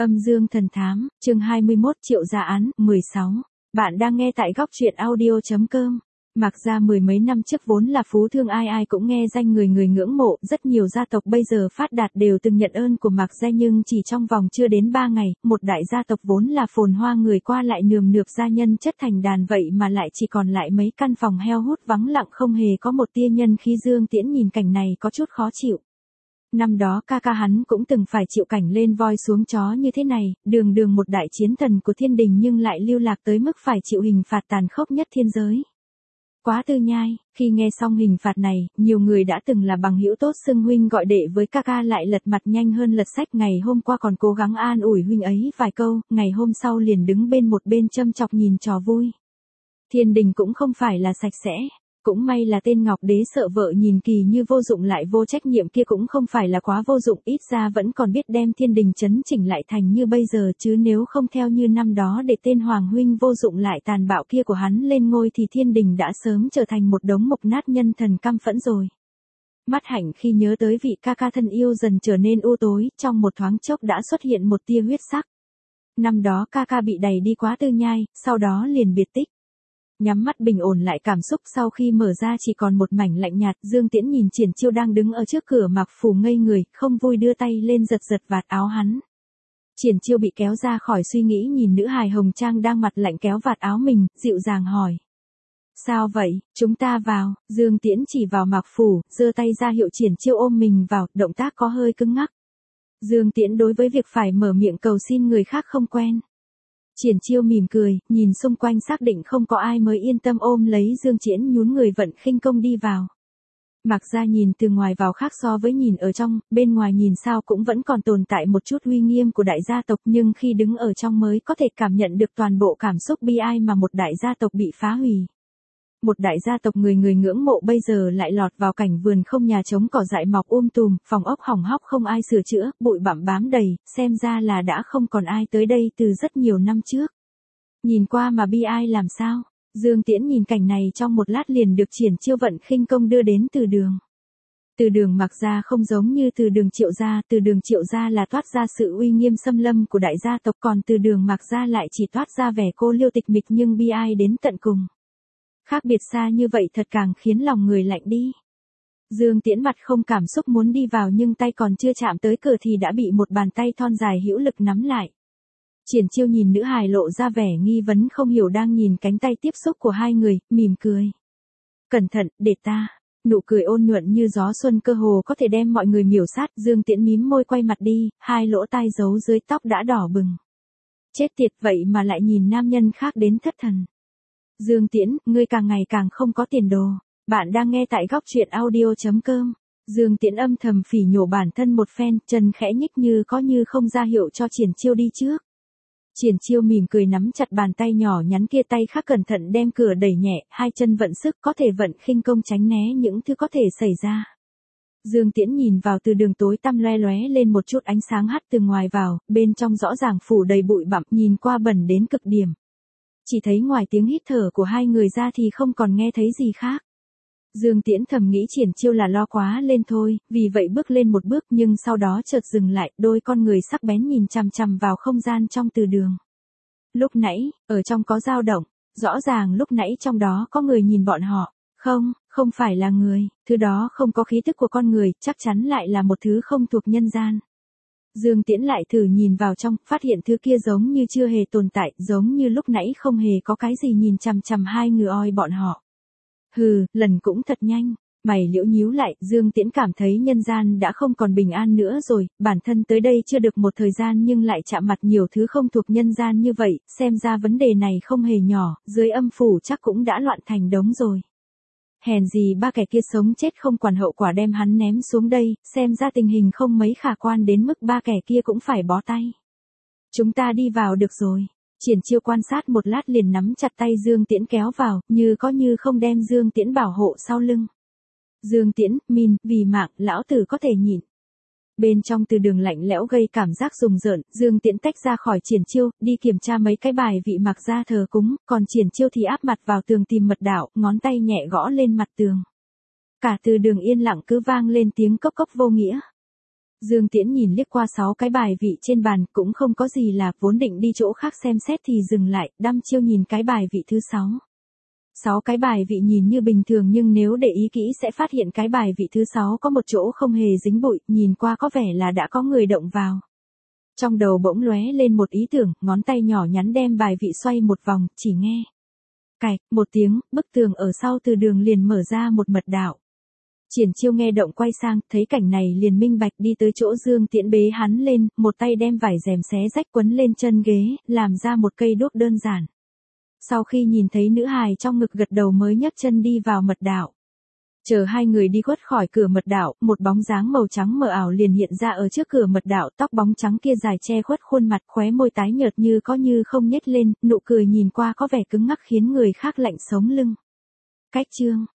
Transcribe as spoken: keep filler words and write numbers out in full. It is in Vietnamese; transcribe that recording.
Âm dương thần thám, chương hai mươi mốt Triệu gia án, mười sáu. Bạn đang nghe tại góc truyện audio.com. Mạc gia mười mấy năm trước vốn là phú thương, ai ai cũng nghe danh, người người ngưỡng mộ, rất nhiều gia tộc bây giờ phát đạt đều từng nhận ơn của Mạc gia, nhưng chỉ trong vòng chưa đến ba ngày, một đại gia tộc vốn là phồn hoa, người qua lại nườm nượp, gia nhân chất thành đàn, vậy mà lại chỉ còn lại mấy căn phòng heo hút vắng lặng, không hề có một tia nhân khí. Dương Tiễn nhìn cảnh này có chút khó chịu. Năm đó ca ca hắn cũng từng phải chịu cảnh lên voi xuống chó như thế này, đường đường một đại chiến thần của thiên đình nhưng lại lưu lạc tới mức phải chịu hình phạt tàn khốc nhất thiên giới. Quá tư nhai, khi nghe xong hình phạt này, nhiều người đã từng là bằng hữu tốt xưng huynh gọi đệ với ca ca lại lật mặt nhanh hơn lật sách, ngày hôm qua còn cố gắng an ủi huynh ấy vài câu, ngày hôm sau liền đứng bên một bên châm chọc nhìn trò vui. Thiên đình cũng không phải là sạch sẽ. Cũng may là tên Ngọc Đế sợ vợ nhìn kỳ như vô dụng lại vô trách nhiệm kia cũng không phải là quá vô dụng, ít ra vẫn còn biết đem thiên đình chấn chỉnh lại thành như bây giờ, chứ nếu không theo như năm đó để tên Hoàng huynh vô dụng lại tàn bạo kia của hắn lên ngôi thì thiên đình đã sớm trở thành một đống mục nát, nhân thần căm phẫn rồi. Mắt Hạnh khi nhớ tới vị ca ca thân yêu dần trở nên u tối, trong một thoáng chốc đã xuất hiện một tia huyết sắc. Năm đó ca ca bị đày đi quá tư nhai, sau đó liền biệt tích. Nhắm mắt bình ổn lại cảm xúc, sau khi mở ra chỉ còn một mảnh lạnh nhạt. Dương Tiễn nhìn Triển Chiêu đang đứng ở trước cửa Mạc phủ ngây người, không vui đưa tay lên giật giật vạt áo hắn. Triển Chiêu bị kéo ra khỏi suy nghĩ, nhìn nữ hài hồng trang đang mặt lạnh kéo vạt áo mình, dịu dàng hỏi. Sao vậy, chúng ta vào. Dương Tiễn chỉ vào Mạc phủ, giơ tay ra hiệu Triển Chiêu ôm mình vào, động tác có hơi cứng ngắc. Dương Tiễn đối với việc phải mở miệng cầu xin người khác không quen. Triển Chiêu mỉm cười, nhìn xung quanh xác định không có ai mới yên tâm ôm lấy Dương Tiễn, nhún người vận khinh công đi vào. Mạc gia nhìn từ ngoài vào khác so với nhìn ở trong, bên ngoài nhìn sao cũng vẫn còn tồn tại một chút uy nghiêm của đại gia tộc, nhưng khi đứng ở trong mới có thể cảm nhận được toàn bộ cảm xúc bi ai mà một đại gia tộc bị phá hủy. Một đại gia tộc người người ngưỡng mộ bây giờ lại lọt vào cảnh vườn không nhà trống, cỏ dại mọc um tùm, phòng ốc hỏng hóc không ai sửa chữa, bụi bặm bám đầy, xem ra là đã không còn ai tới đây từ rất nhiều năm trước. Nhìn qua mà bi ai làm sao? Dương Tiễn nhìn cảnh này trong một lát liền được Triển Chiêu vận khinh công đưa đến từ đường. Từ đường Mạc gia không giống như từ đường Triệu gia, từ đường Triệu gia là toát ra sự uy nghiêm xâm lâm của đại gia tộc, còn từ đường Mạc gia lại chỉ toát ra vẻ cô liêu tịch mịch nhưng bi ai đến tận cùng. Khác biệt xa như vậy thật càng khiến lòng người lạnh đi. Dương Tiễn mặt không cảm xúc muốn đi vào, nhưng tay còn chưa chạm tới cửa thì đã bị một bàn tay thon dài hữu lực nắm lại. Triển Chiêu nhìn nữ hài lộ ra vẻ nghi vấn không hiểu đang nhìn cánh tay tiếp xúc của hai người, mỉm cười. Cẩn thận, để ta. Nụ cười ôn nhuận như gió xuân cơ hồ có thể đem mọi người miểu sát. Dương Tiễn mím môi quay mặt đi, hai lỗ tai giấu dưới tóc đã đỏ bừng. Chết tiệt, vậy mà lại nhìn nam nhân khác đến thất thần. Dương Tiễn, ngươi càng ngày càng không có tiền đồ. Bạn đang nghe tại góc truyện audio.com. Dương Tiễn âm thầm phỉ nhổ bản thân một phen, chân khẽ nhích như có như không ra hiệu cho Triển Chiêu đi trước. Triển Chiêu mỉm cười nắm chặt bàn tay nhỏ nhắn kia, tay khác cẩn thận đem cửa đẩy nhẹ, hai chân vận sức có thể vận khinh công tránh né những thứ có thể xảy ra. Dương Tiễn nhìn vào từ đường tối tăm loe lóe lên một chút ánh sáng hắt từ ngoài vào, bên trong rõ ràng phủ đầy bụi bặm, nhìn qua bẩn đến cực điểm. Chỉ thấy ngoài tiếng hít thở của hai người ra thì không còn nghe thấy gì khác. Dương Tiễn thầm nghĩ Triển Chiêu là lo quá lên thôi, vì vậy bước lên một bước, nhưng sau đó chợt dừng lại, đôi con người sắc bén nhìn chằm chằm vào không gian trong từ đường. Lúc nãy, ở trong có dao động, rõ ràng lúc nãy trong đó có người nhìn bọn họ. Không, không phải là người, thứ đó không có khí tức của con người, chắc chắn lại là một thứ không thuộc nhân gian. Dương Tiễn lại thử nhìn vào trong, phát hiện thứ kia giống như chưa hề tồn tại, giống như lúc nãy không hề có cái gì nhìn chằm chằm hai người oi bọn họ. Hừ, lần cũng thật nhanh. Mày liễu nhíu lại, Dương Tiễn cảm thấy nhân gian đã không còn bình an nữa rồi, bản thân tới đây chưa được một thời gian nhưng lại chạm mặt nhiều thứ không thuộc nhân gian như vậy, xem ra vấn đề này không hề nhỏ, dưới âm phủ chắc cũng đã loạn thành đống rồi. Hèn gì ba kẻ kia sống chết không quản hậu quả đem hắn ném xuống đây, xem ra tình hình không mấy khả quan đến mức ba kẻ kia cũng phải bó tay. Chúng ta đi vào được rồi. Triển Chiêu quan sát một lát liền nắm chặt tay Dương Tiễn kéo vào, như có như không đem Dương Tiễn bảo hộ sau lưng. Dương Tiễn, min, vì mạng, lão tử có thể nhịn. Bên trong từ đường lạnh lẽo gây cảm giác rùng rợn, Dương Tiễn tách ra khỏi Triển Chiêu, đi kiểm tra mấy cái bài vị Mạc gia thờ cúng, còn Triển Chiêu thì áp mặt vào tường tìm mật đạo, ngón tay nhẹ gõ lên mặt tường. Cả từ đường yên lặng cứ vang lên tiếng cốc cốc vô nghĩa. Dương Tiễn nhìn liếc qua sáu cái bài vị trên bàn, cũng không có gì là, vốn định đi chỗ khác xem xét thì dừng lại, đăm chiêu nhìn cái bài vị thứ sáu. Sáu cái bài vị nhìn như bình thường nhưng nếu để ý kỹ sẽ phát hiện cái bài vị thứ sáu có một chỗ không hề dính bụi, nhìn qua có vẻ là đã có người động vào. Trong đầu bỗng lóe lên một ý tưởng, ngón tay nhỏ nhắn đem bài vị xoay một vòng, chỉ nghe cạch một tiếng, bức tường ở sau từ đường liền mở ra một mật đạo. Triển Chiêu nghe động quay sang, thấy cảnh này liền minh bạch, đi tới chỗ Dương Tiễn bế hắn lên, một tay đem vải rèm xé rách quấn lên chân ghế, làm ra một cây đuốc đơn giản. Sau khi nhìn thấy nữ hài trong ngực gật đầu mới nhấc chân đi vào mật đạo. Chờ hai người đi khuất khỏi cửa mật đạo, một bóng dáng màu trắng mờ ảo liền hiện ra ở trước cửa mật đạo, tóc bóng trắng kia dài che khuất khuôn mặt, khóe môi tái nhợt như có như không nhếch lên, nụ cười nhìn qua có vẻ cứng ngắc khiến người khác lạnh sống lưng. Cách chương